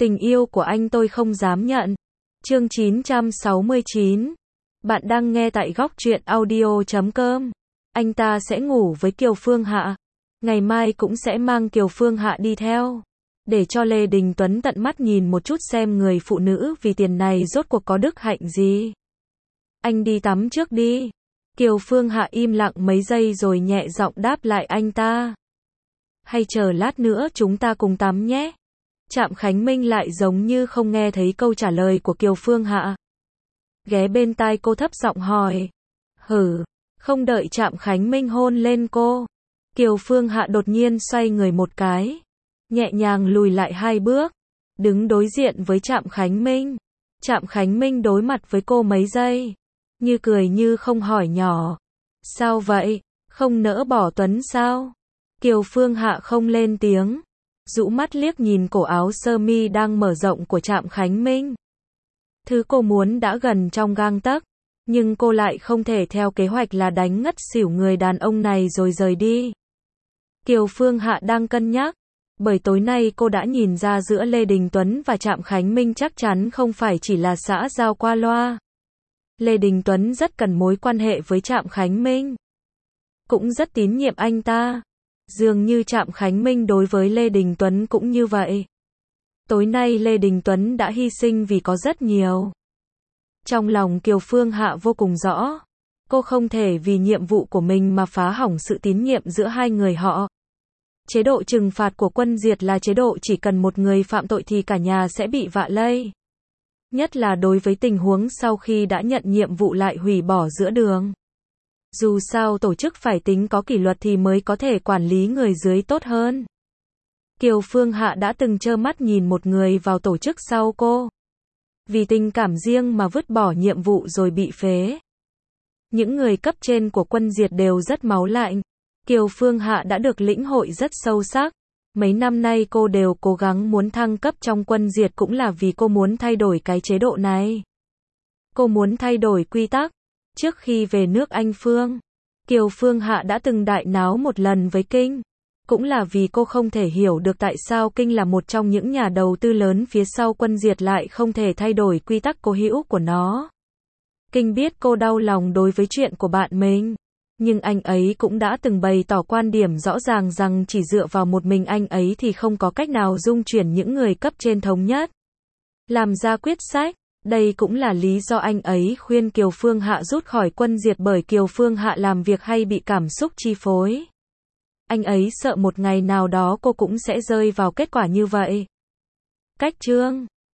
Tình yêu của anh tôi không dám nhận. Chương 969. Bạn đang nghe tại góc truyện audio.com. Anh ta sẽ ngủ với Kiều Phương Hạ. Ngày mai cũng sẽ mang Kiều Phương Hạ đi theo. Để cho Lê Đình Tuấn tận mắt nhìn một chút xem người phụ nữ vì tiền này rốt cuộc có đức hạnh gì. Anh đi tắm trước đi. Kiều Phương Hạ im lặng mấy giây rồi nhẹ giọng đáp lại anh ta. Hay chờ lát nữa chúng ta cùng tắm nhé. Trạm Khánh Minh lại giống như không nghe thấy câu trả lời của Kiều Phương Hạ. Ghé bên tai cô thấp giọng hỏi. Không đợi Trạm Khánh Minh hôn lên cô. Kiều Phương Hạ đột nhiên xoay người một cái. Nhẹ nhàng lùi lại 2 bước. Đứng đối diện với Trạm Khánh Minh. Trạm Khánh Minh đối mặt với cô mấy giây. Như cười như không hỏi nhỏ. Sao vậy? Không nỡ bỏ Tuấn sao? Kiều Phương Hạ không lên tiếng. Rũ mắt liếc nhìn cổ áo sơ mi đang mở rộng của Trạm Khánh Minh. Thứ cô muốn đã gần trong gang tấc. Nhưng cô lại không thể theo kế hoạch là đánh ngất xỉu người đàn ông này rồi rời đi. Kiều Phương Hạ đang cân nhắc. Bởi tối nay cô đã nhìn ra giữa Lê Đình Tuấn và Trạm Khánh Minh chắc chắn không phải chỉ là xã giao qua loa. Lê Đình Tuấn rất cần mối quan hệ với Trạm Khánh Minh. Cũng rất tín nhiệm anh ta. Dường như Trạm Khánh Minh đối với Lê Đình Tuấn cũng như vậy. Tối nay Lê Đình Tuấn đã hy sinh vì có rất nhiều. Trong lòng Kiều Phương Hạ vô cùng rõ. Cô không thể vì nhiệm vụ của mình mà phá hỏng sự tín nhiệm giữa hai người họ. Chế độ trừng phạt của Quân Diệt là chế độ chỉ cần một người phạm tội thì cả nhà sẽ bị vạ lây. Nhất là đối với tình huống sau khi đã nhận nhiệm vụ lại hủy bỏ giữa đường. Dù sao tổ chức phải tính có kỷ luật thì mới có thể quản lý người dưới tốt hơn. Kiều Phương Hạ đã từng trơ mắt nhìn một người vào tổ chức sau cô. Vì tình cảm riêng mà vứt bỏ nhiệm vụ rồi bị phế. Những người cấp trên của Quân Diệt đều rất máu lạnh. Kiều Phương Hạ đã được lĩnh hội rất sâu sắc. Mấy năm nay cô đều cố gắng muốn thăng cấp trong Quân Diệt cũng là vì cô muốn thay đổi cái chế độ này. Cô muốn thay đổi quy tắc. Trước khi về nước Anh Phương, Kiều Phương Hạ đã từng đại náo một lần với Kinh. Cũng là vì cô không thể hiểu được tại sao Kinh là một trong những nhà đầu tư lớn phía sau Quân Diệt lại không thể thay đổi quy tắc cố hữu của nó. Kinh biết cô đau lòng đối với chuyện của bạn mình. Nhưng anh ấy cũng đã từng bày tỏ quan điểm rõ ràng rằng chỉ dựa vào một mình anh ấy thì không có cách nào dung chuyển những người cấp trên thống nhất. Làm ra quyết sách. Đây cũng là lý do anh ấy khuyên Kiều Phương Hạ rút khỏi Quân Diệt bởi Kiều Phương Hạ làm việc hay bị cảm xúc chi phối. Anh ấy sợ một ngày nào đó cô cũng sẽ rơi vào kết quả như vậy. Cách chương